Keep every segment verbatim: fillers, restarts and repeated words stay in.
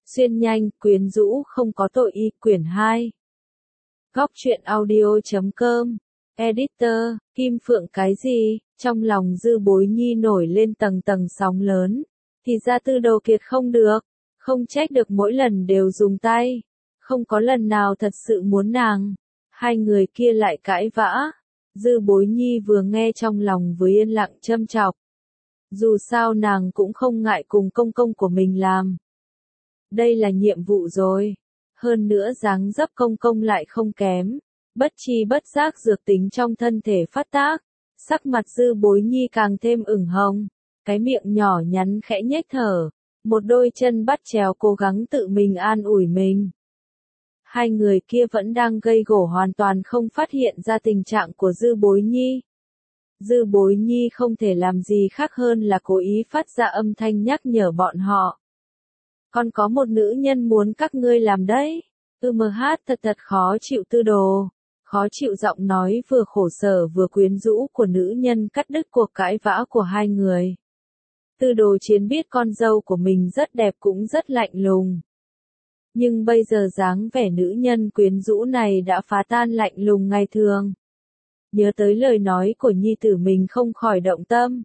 Xuyên nhanh, quyến rũ không có tội y, quyển hai. Góc truyện audio chấm com. Editor, Kim Phượng cái gì? Trong lòng Dư Bối Nhi nổi lên tầng tầng sóng lớn. Thì ra Tư Đồ Kiệt không được. Không trách được mỗi lần đều dùng tay. Không có lần nào thật sự muốn nàng. Hai người kia lại cãi vã. Dư Bối Nhi vừa nghe trong lòng vừa yên lặng châm chọc. Dù sao nàng cũng không ngại cùng công công của mình làm. Đây là nhiệm vụ rồi. Hơn nữa dáng dấp công công lại không kém. Bất chi bất giác dược tính trong thân thể phát tác. Sắc mặt Dư Bối Nhi càng thêm ửng hồng. Cái miệng nhỏ nhắn khẽ nhếch thở. Một đôi chân bắt chéo cố gắng tự mình an ủi mình. Hai người kia vẫn đang gây gổ hoàn toàn không phát hiện ra tình trạng của Dư Bối Nhi. Dư Bối Nhi không thể làm gì khác hơn là cố ý phát ra âm thanh nhắc nhở bọn họ. Còn có một nữ nhân muốn các ngươi làm đấy. Ừ mờ hát thật thật khó chịu Tư Đồ. Khó chịu giọng nói vừa khổ sở vừa quyến rũ của nữ nhân cắt đứt cuộc cãi vã của hai người. Tư Đồ Chiến biết con dâu của mình rất đẹp cũng rất lạnh lùng. Nhưng bây giờ dáng vẻ nữ nhân quyến rũ này đã phá tan lạnh lùng ngày thường. Nhớ tới lời nói của nhi tử mình không khỏi động tâm.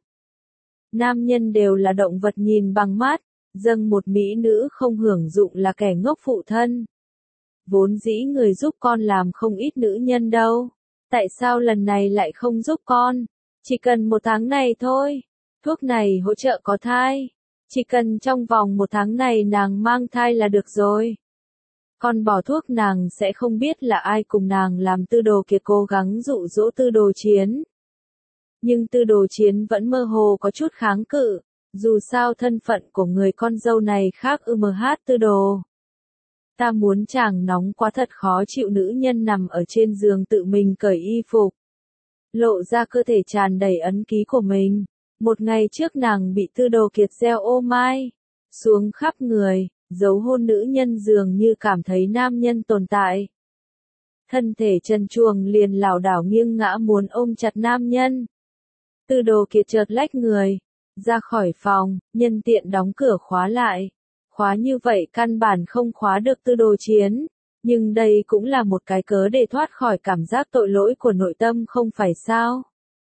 Nam nhân đều là động vật nhìn bằng mắt, dâng một mỹ nữ không hưởng dụng là kẻ ngốc phụ thân. Vốn dĩ người giúp con làm không ít nữ nhân đâu. Tại sao lần này lại không giúp con? Chỉ cần một tháng này thôi. Thuốc này hỗ trợ có thai. Chỉ cần trong vòng một tháng này nàng mang thai là được rồi. Con bỏ thuốc nàng sẽ không biết là ai cùng nàng làm. Tư Đồ Kiệt cố gắng dụ dỗ Tư Đồ Chiến. Nhưng Tư Đồ Chiến vẫn mơ hồ có chút kháng cự. Dù sao thân phận của người con dâu này khác ư mờ hát Tư Đồ. Ta muốn chàng nóng quá thật khó chịu nữ nhân nằm ở trên giường tự mình cởi y phục. Lộ ra cơ thể tràn đầy ấn ký của mình. Một ngày trước nàng bị Tư Đồ Kiệt gieo ô mai. Xuống khắp người, dấu hôn nữ nhân dường như cảm thấy nam nhân tồn tại. Thân thể trần truồng liền lảo đảo nghiêng ngã muốn ôm chặt nam nhân. Tư Đồ Kiệt chợt lách người. Ra khỏi phòng, nhân tiện đóng cửa khóa lại. Khóa như vậy căn bản không khóa được Tư Đồ Chiến. Nhưng đây cũng là một cái cớ để thoát khỏi cảm giác tội lỗi của nội tâm không phải sao.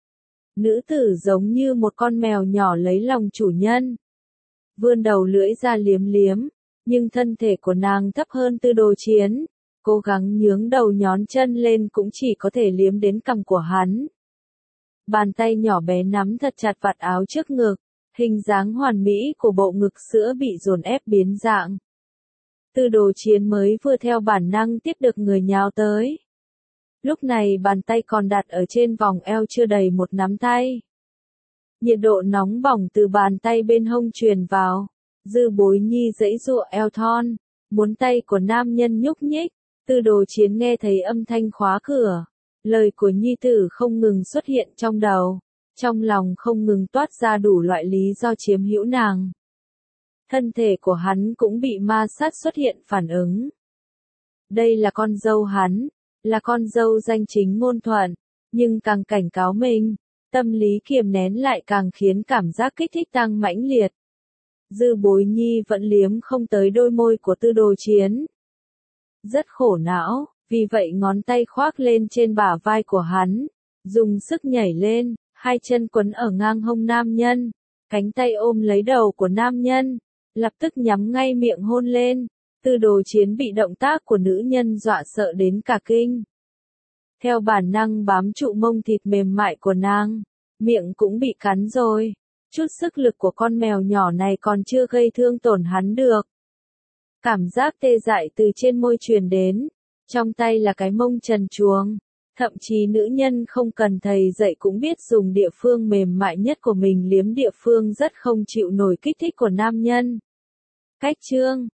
Nữ tử giống như một con mèo nhỏ lấy lòng chủ nhân. Vươn đầu lưỡi ra liếm liếm. Nhưng thân thể của nàng thấp hơn Tư Đồ Chiến. Cố gắng nhướng đầu nhón chân lên cũng chỉ có thể liếm đến cằm của hắn. Bàn tay nhỏ bé nắm thật chặt vạt áo trước ngực. Hình dáng hoàn mỹ của bộ ngực sữa bị dồn ép biến dạng. Tư Đồ Chiến mới vừa theo bản năng tiếp được người nhào tới. Lúc này bàn tay còn đặt ở trên vòng eo chưa đầy một nắm tay. Nhiệt độ nóng bỏng từ bàn tay bên hông truyền vào. Dư Bối Nhi giãy giụa eo thon. Muốn tay của nam nhân nhúc nhích. Tư Đồ Chiến nghe thấy âm thanh khóa cửa. Lời của nhi tử không ngừng xuất hiện trong đầu. Trong lòng không ngừng toát ra đủ loại lý do chiếm hữu nàng. Thân thể của hắn cũng bị ma sát xuất hiện phản ứng. Đây là con dâu hắn, là con dâu danh chính ngôn thuận, nhưng càng cảnh cáo mình, tâm lý kiềm nén lại càng khiến cảm giác kích thích tăng mãnh liệt. Dư Bối Nhi vẫn liếm không tới đôi môi của Tư Đồ Chiến. Rất khổ não, vì vậy ngón tay khoác lên trên bả vai của hắn, dùng sức nhảy lên. Hai chân quấn ở ngang hông nam nhân, cánh tay ôm lấy đầu của nam nhân, lập tức nhắm ngay miệng hôn lên. Tư Đồ Chiến bị động tác của nữ nhân dọa sợ đến cả kinh. Theo bản năng bám trụ mông thịt mềm mại của nàng, miệng cũng bị cắn rồi. Chút sức lực của con mèo nhỏ này còn chưa gây thương tổn hắn được. Cảm giác tê dại từ trên môi truyền đến, trong tay là cái mông trần truồng. Thậm chí nữ nhân không cần thầy dạy cũng biết dùng địa phương mềm mại nhất của mình liếm địa phương rất không chịu nổi kích thích của nam nhân. Cách chương